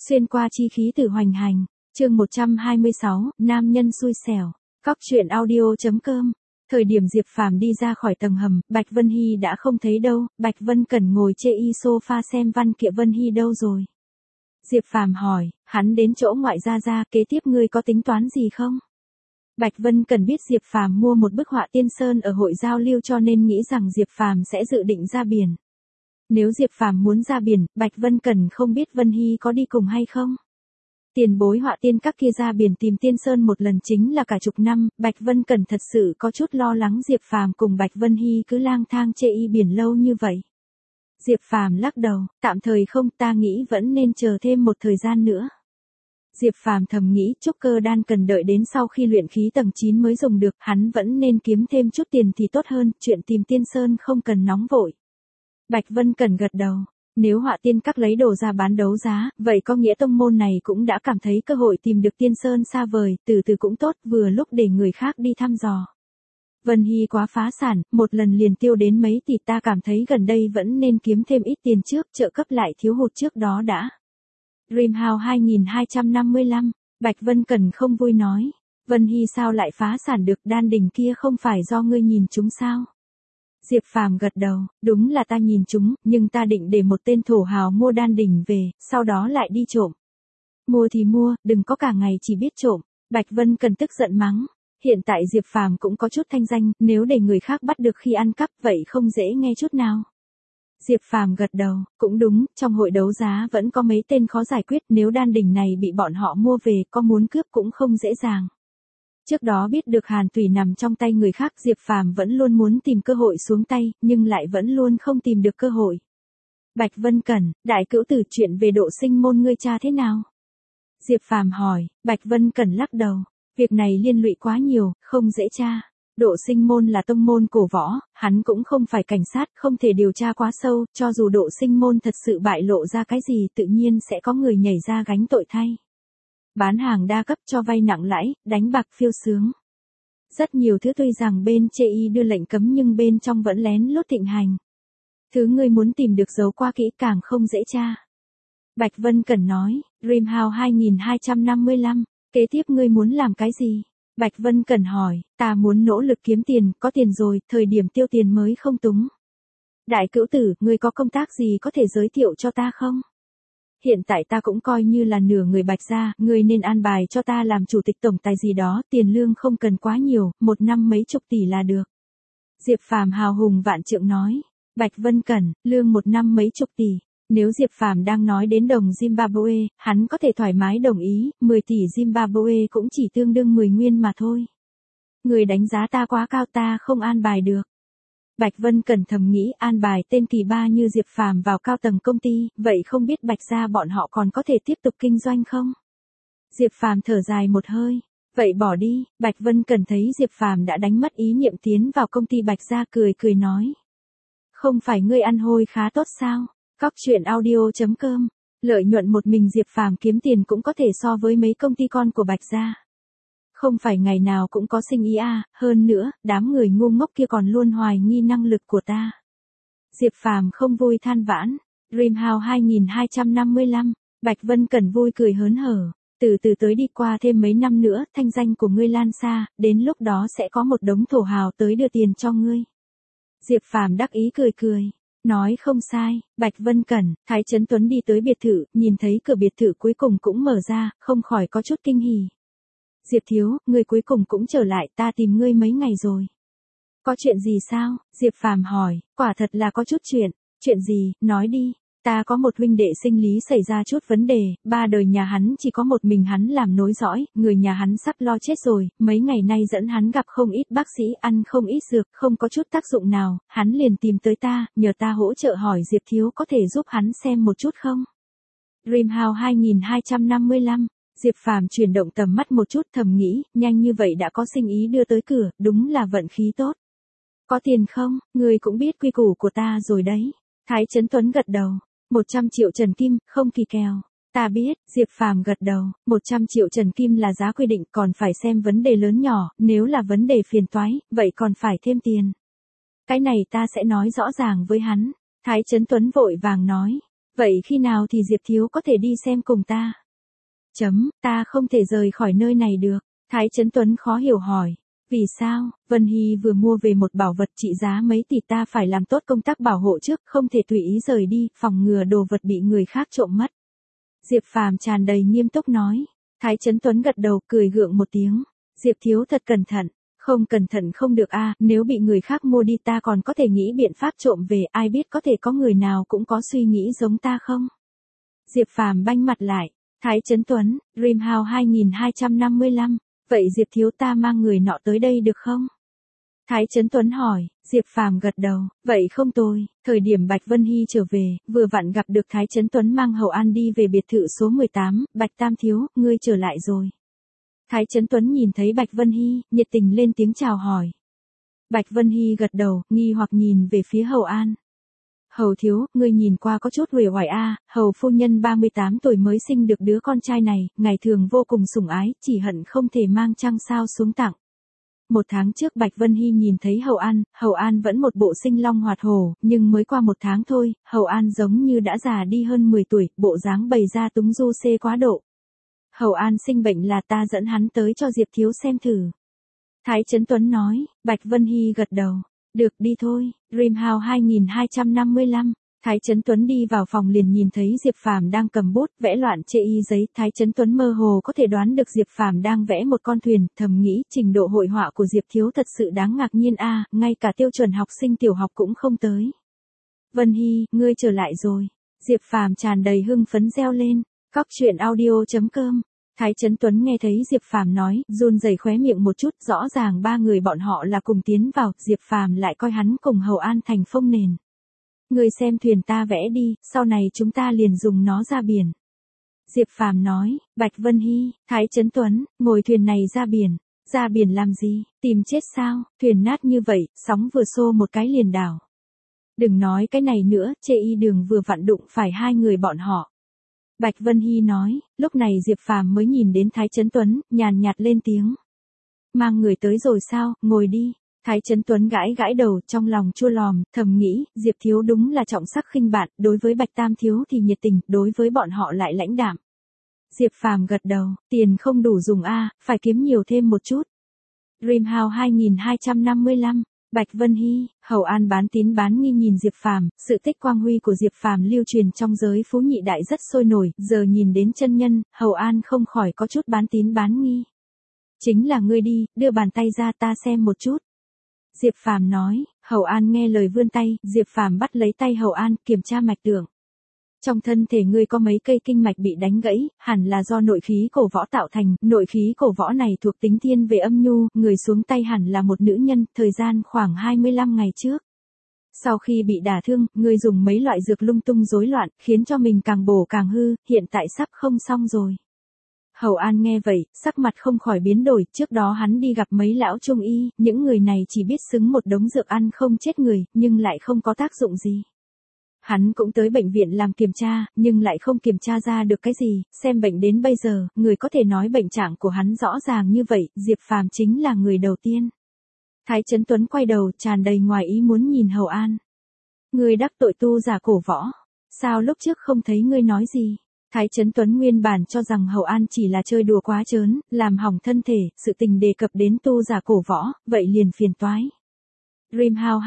Xuyên qua chi khí từ hoành hành, chương 126, nam nhân xui xẻo. Cóc truyện audio.com. Thời điểm Diệp Phàm đi ra khỏi tầng hầm, Bạch Vân Hy đã không thấy đâu, Bạch Vân Cẩn ngồi chê y sofa xem văn kiện Vân Hy đâu rồi. Diệp Phàm hỏi, hắn đến chỗ ngoại gia, kế tiếp ngươi có tính toán gì không? Bạch Vân Cẩn biết Diệp Phàm mua một bức họa tiên sơn ở hội giao lưu cho nên nghĩ rằng Diệp Phàm sẽ dự định ra biển. Nếu Diệp Phàm muốn ra biển, Bạch Vân Cẩn không biết Vân Hy có đi cùng hay không. Tiền bối họa tiên các kia ra biển tìm tiên sơn một lần chính là cả chục năm, Bạch Vân Cẩn thật sự có chút lo lắng Diệp Phàm cùng Bạch Vân Hy cứ lang thang chê y biển lâu như vậy. Diệp Phàm lắc đầu, tạm thời không, ta nghĩ vẫn nên chờ thêm một thời gian nữa. Diệp Phàm thầm nghĩ trúc cơ đan cần đợi đến sau khi luyện khí tầng 9 mới dùng được, hắn vẫn nên kiếm thêm chút tiền thì tốt hơn, chuyện tìm tiên sơn không cần nóng vội. Bạch Vân Cẩn gật đầu, nếu họa tiên các lấy đồ ra bán đấu giá, vậy có nghĩa tông môn này cũng đã cảm thấy cơ hội tìm được tiên sơn xa vời, từ từ cũng tốt, vừa lúc để người khác đi thăm dò. Vân Hy quá phá sản, một lần liền tiêu đến mấy tỷ, ta cảm thấy gần đây vẫn nên kiếm thêm ít tiền trước, trợ cấp lại thiếu hụt trước đó đã. Dreamhouse 2255, Bạch Vân Cẩn không vui nói, Vân Hy sao lại phá sản được, đan đỉnh kia không phải do ngươi nhìn chúng sao? Diệp Phàm gật đầu, đúng là ta nhìn chúng, nhưng ta định để một tên thổ hào mua đan đỉnh về, sau đó lại đi trộm. Mua thì mua, đừng có cả ngày chỉ biết trộm. Bạch Vân Cần tức giận mắng. Hiện tại Diệp Phàm cũng có chút thanh danh, nếu để người khác bắt được khi ăn cắp vậy không dễ nghe chút nào. Diệp Phàm gật đầu, cũng đúng, trong hội đấu giá vẫn có mấy tên khó giải quyết, nếu đan đỉnh này bị bọn họ mua về có muốn cướp cũng không dễ dàng. Trước đó biết được hàn tủy nằm trong tay người khác, Diệp Phàm vẫn luôn muốn tìm cơ hội xuống tay, nhưng lại vẫn luôn không tìm được cơ hội. Bạch Vân Cẩn, đại cữu tử, chuyện về độ sinh môn ngươi tra thế nào? Diệp Phàm hỏi. Bạch Vân Cẩn lắc đầu, việc này liên lụy quá nhiều, không dễ tra. Độ sinh môn là tông môn cổ võ, hắn cũng không phải cảnh sát, không thể điều tra quá sâu, cho dù độ sinh môn thật sự bại lộ ra cái gì tự nhiên sẽ có người nhảy ra gánh tội thay. Bán hàng đa cấp, cho vay nặng lãi, đánh bạc phiêu sướng. Rất nhiều thứ tuy rằng bên chê y đưa lệnh cấm nhưng bên trong vẫn lén lút thịnh hành. Thứ ngươi muốn tìm được giấu qua kỹ càng không dễ tra. Bạch Vân Cẩn nói, Dreamhouse 2255, kế tiếp ngươi muốn làm cái gì? Bạch Vân Cẩn hỏi, ta muốn nỗ lực kiếm tiền, có tiền rồi, thời điểm tiêu tiền mới không túng. Đại cữu tử, ngươi có công tác gì có thể giới thiệu cho ta không? Hiện tại ta cũng coi như là nửa người Bạch gia, ngươi nên an bài cho ta làm chủ tịch tổng tài gì đó, tiền lương không cần quá nhiều, một năm mấy chục tỷ là được. Diệp Phàm hào hùng vạn trượng nói, Bạch Vân Cẩn, lương một năm mấy chục tỷ. Nếu Diệp Phàm đang nói đến đồng Zimbabwe, hắn có thể thoải mái đồng ý, 10 tỷ Zimbabwe cũng chỉ tương đương 10 nguyên mà thôi. Người đánh giá ta quá cao, ta không an bài được. Bạch Vân Cẩn thầm nghĩ, an bài tên kỳ ba như Diệp Phàm vào cao tầng công ty, vậy không biết Bạch gia bọn họ còn có thể tiếp tục kinh doanh không? Diệp Phàm thở dài một hơi, vậy bỏ đi. Bạch Vân Cẩn thấy Diệp Phàm đã đánh mất ý niệm tiến vào công ty Bạch gia, cười nói. Không phải ngươi ăn hôi khá tốt sao? Cóc truyện audio.com, lợi nhuận một mình Diệp Phàm kiếm tiền cũng có thể so với mấy công ty con của Bạch gia. Không phải ngày nào cũng có sinh ý à, hơn nữa, đám người ngu ngốc kia còn luôn hoài nghi năng lực của ta. Diệp Phàm không vui than vãn, Dreamhouse 2255, Bạch Vân Cẩn vui cười hớn hở, từ từ tới đi, qua thêm mấy năm nữa, thanh danh của ngươi lan xa, đến lúc đó sẽ có một đống thổ hào tới đưa tiền cho ngươi. Diệp Phàm đắc ý cười. Nói không sai, Bạch Vân Cẩn, Thái Chấn Tuấn đi tới biệt thự, nhìn thấy cửa biệt thự cuối cùng cũng mở ra, không khỏi có chút kinh hỉ. Diệp thiếu, ngươi cuối cùng cũng trở lại, ta tìm ngươi mấy ngày rồi. Có chuyện gì sao? Diệp Phàm hỏi, quả thật là có chút chuyện. Chuyện gì, nói đi. Ta có một huynh đệ sinh lý xảy ra chút vấn đề, ba đời nhà hắn chỉ có một mình hắn làm nối dõi, người nhà hắn sắp lo chết rồi, mấy ngày nay dẫn hắn gặp không ít bác sĩ, ăn không ít dược, không có chút tác dụng nào, hắn liền tìm tới ta, nhờ ta hỗ trợ, hỏi Diệp thiếu có thể giúp hắn xem một chút không? Dreamhouse 2255, Diệp Phàm chuyển động tầm mắt một chút, thầm nghĩ, nhanh như vậy đã có sinh ý đưa tới cửa, đúng là vận khí tốt. Có tiền không? Người cũng biết quy củ của ta rồi đấy. Thái Chấn Tuấn gật đầu. 100 triệu trần kim, không kỳ kèo. Ta biết, Diệp Phàm gật đầu, 100 triệu trần kim là giá quy định, còn phải xem vấn đề lớn nhỏ, nếu là vấn đề phiền toái, vậy còn phải thêm tiền. Cái này ta sẽ nói rõ ràng với hắn. Thái Chấn Tuấn vội vàng nói, Vậy khi nào thì Diệp Thiếu có thể đi xem cùng ta? Ta không thể rời khỏi nơi này được. Thái Chấn Tuấn khó hiểu hỏi. Vì sao? Vân Hy vừa mua về một bảo vật trị giá mấy tỷ, ta phải làm tốt công tác bảo hộ trước, không thể tùy ý rời đi, phòng ngừa đồ vật bị người khác trộm mất. Diệp Phàm tràn đầy nghiêm túc nói. Thái Chấn Tuấn gật đầu cười gượng một tiếng. Diệp Thiếu thật cẩn thận. Không cẩn thận không được a, nếu bị người khác mua đi ta còn có thể nghĩ biện pháp trộm về, ai biết có thể có người nào cũng có suy nghĩ giống ta không? Diệp Phàm banh mặt lại. Thái Chấn Tuấn, Dreamhouse 2255, vậy Diệp Thiếu ta mang người nọ tới đây được không? Thái Chấn Tuấn hỏi, Diệp Phàm gật đầu, vậy không tồi. Thời điểm Bạch Vân Hy trở về, vừa vặn gặp được Thái Chấn Tuấn mang Hậu An đi về biệt thự số 18, Bạch Tam Thiếu, ngươi trở lại rồi. Thái Chấn Tuấn nhìn thấy Bạch Vân Hy, nhiệt tình lên tiếng chào hỏi. Bạch Vân Hy gật đầu, nghi hoặc nhìn về phía Hậu An. Hầu thiếu, ngươi nhìn qua có chút uể oải a, hầu phu nhân 38 tuổi mới sinh được đứa con trai này, ngày thường vô cùng sủng ái, chỉ hận không thể mang trăng sao xuống tặng. Một tháng trước Bạch Vân Hy nhìn thấy Hậu An vẫn một bộ sinh long hoạt hổ, nhưng mới qua một tháng thôi, Hậu An giống như đã già đi hơn 10 tuổi, bộ dáng bày ra túng du xê quá độ. Hậu An sinh bệnh là ta dẫn hắn tới cho Diệp Thiếu xem thử. Thái Chấn Tuấn nói, Bạch Vân Hy gật đầu. Được đi thôi, Dreamhouse 2255. Thái Chấn Tuấn đi vào phòng liền nhìn thấy Diệp Phàm đang cầm bút vẽ loạn chê y giấy. Thái Chấn Tuấn mơ hồ có thể đoán được Diệp Phàm đang vẽ một con thuyền, thầm nghĩ trình độ hội họa của Diệp Thiếu thật sự đáng ngạc nhiên a, ngay cả tiêu chuẩn học sinh tiểu học cũng không tới. Vân Hy, ngươi trở lại rồi. Diệp Phàm tràn đầy hưng phấn reo lên. Cóc truyện audio.com. Thái Chấn Tuấn nghe thấy Diệp Phàm nói, run rẩy khóe miệng một chút, rõ ràng ba người bọn họ là cùng tiến vào, Diệp Phàm lại coi hắn cùng Hậu An thành phông nền. Người xem thuyền ta vẽ đi, sau này chúng ta liền dùng nó ra biển. Diệp Phàm nói, Bạch Vân Hy, Thái Chấn Tuấn, ngồi thuyền này ra biển làm gì, tìm chết sao, thuyền nát như vậy, sóng vừa xô một cái liền đảo. Đừng nói cái này nữa, chê y đường vừa vặn đụng phải hai người bọn họ. Bạch Vân Hy nói, lúc này Diệp Phàm mới nhìn đến Thái Chấn Tuấn, nhàn nhạt lên tiếng. Mang người tới rồi sao, ngồi đi. Thái Chấn Tuấn gãi gãi đầu, trong lòng chua lòm, thầm nghĩ, Diệp Thiếu đúng là trọng sắc khinh bạn, đối với Bạch Tam Thiếu thì nhiệt tình, đối với bọn họ lại lãnh đạm. Diệp Phàm gật đầu, tiền không đủ dùng a, phải kiếm nhiều thêm một chút. Dreamhouse 2255. Bạch Vân Hy, Hậu An bán tín bán nghi nhìn Diệp Phàm, sự tích quang huy của Diệp Phàm lưu truyền trong giới phú nhị đại rất sôi nổi, giờ nhìn đến chân nhân, Hậu An không khỏi có chút bán tín bán nghi. Chính là ngươi đi, đưa bàn tay ra ta xem một chút. Diệp Phàm nói, Hậu An nghe lời vươn tay, Diệp Phàm bắt lấy tay Hậu An, kiểm tra mạch tượng. Trong thân thể ngươi có mấy cây kinh mạch bị đánh gãy, hẳn là do nội khí cổ võ tạo thành, nội khí cổ võ này thuộc tính thiên về âm nhu, người xuống tay hẳn là một nữ nhân, thời gian khoảng 25 ngày trước. Sau khi bị đả thương, ngươi dùng mấy loại dược lung tung rối loạn, khiến cho mình càng bổ càng hư, hiện tại sắp không xong rồi. Hậu An nghe vậy, sắc mặt không khỏi biến đổi, trước đó hắn đi gặp mấy lão trung y, những người này chỉ biết xứng một đống dược ăn không chết người, nhưng lại không có tác dụng gì. Hắn cũng tới bệnh viện làm kiểm tra, nhưng lại không kiểm tra ra được cái gì, xem bệnh đến bây giờ, người có thể nói bệnh trạng của hắn rõ ràng như vậy, Diệp Phàm chính là người đầu tiên. Thái Chấn Tuấn quay đầu tràn đầy ngoài ý muốn nhìn Hậu An. Ngươi đắc tội tu giả cổ võ, sao lúc trước không thấy ngươi nói gì? Thái Chấn Tuấn nguyên bản cho rằng Hậu An chỉ là chơi đùa quá trớn, làm hỏng thân thể, sự tình đề cập đến tu giả cổ võ, vậy liền phiền toái. Dreamhouse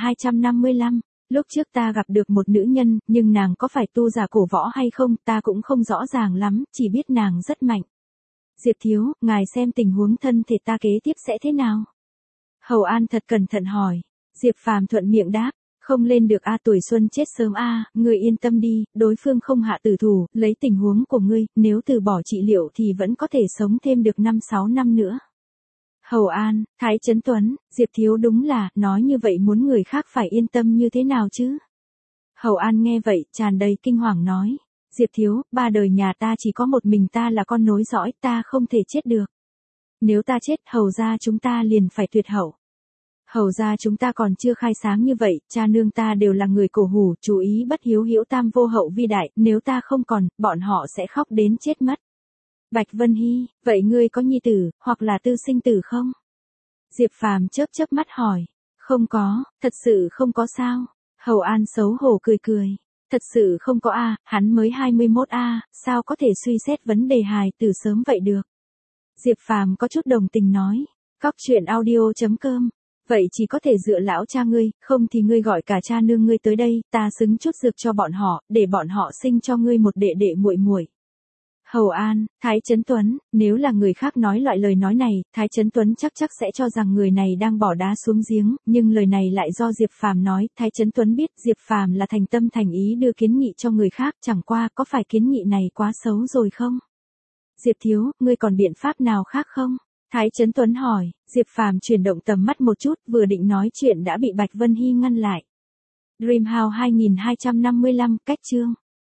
2255. Lúc trước ta gặp được một nữ nhân, nhưng nàng có phải tu giả cổ võ hay không, ta cũng không rõ ràng lắm, chỉ biết nàng rất mạnh. Diệp Thiếu, ngài xem tình huống thân thể ta kế tiếp sẽ thế nào? Hậu An thật cẩn thận hỏi. Diệp Phàm thuận miệng đáp, không lên được a, tuổi xuân chết sớm a, ngươi yên tâm đi, đối phương không hạ tử thủ, lấy tình huống của ngươi, nếu từ bỏ trị liệu thì vẫn có thể sống thêm được 5-6 năm nữa. Hậu An, Thái Chấn Tuấn, Diệp Thiếu đúng là, nói như vậy muốn người khác phải yên tâm như thế nào chứ? Hậu An nghe vậy, tràn đầy kinh hoàng nói, Diệp Thiếu, ba đời nhà ta chỉ có một mình ta là con nối dõi, ta không thể chết được. Nếu ta chết, Hầu gia chúng ta liền phải tuyệt hậu. Hầu gia chúng ta còn chưa khai sáng như vậy, cha nương ta đều là người cổ hủ, chú ý bất hiếu hữu tam vô hậu vi đại, nếu ta không còn, bọn họ sẽ khóc đến chết mất. Bạch Vân Hy, vậy ngươi có nhi tử, hoặc là tư sinh tử không? Diệp Phàm chớp chớp mắt hỏi. Không có, thật sự không có sao. Hậu An xấu hổ cười cười. Thật sự không có a, hắn mới 21 a, sao có thể suy xét vấn đề hài từ sớm vậy được. Diệp Phàm có chút đồng tình nói. Cóc truyện audio.com. Vậy chỉ có thể dựa lão cha ngươi, không thì ngươi gọi cả cha nương ngươi tới đây, ta xứng chút dược cho bọn họ, để bọn họ sinh cho ngươi một đệ đệ muội muội. Hầu An, Thái Chấn Tuấn, nếu là người khác nói loại lời nói này, Thái Chấn Tuấn chắc sẽ cho rằng người này đang bỏ đá xuống giếng, nhưng lời này lại do Diệp Phàm nói, Thái Chấn Tuấn biết Diệp Phàm là thành tâm thành ý đưa kiến nghị cho người khác, chẳng qua có phải kiến nghị này quá xấu rồi không? Diệp thiếu, ngươi còn biện pháp nào khác không? Thái Chấn Tuấn hỏi, Diệp Phàm chuyển động tầm mắt một chút, vừa định nói chuyện đã bị Bạch Vân Hy ngăn lại. Dreamhouse 2255, cách chương.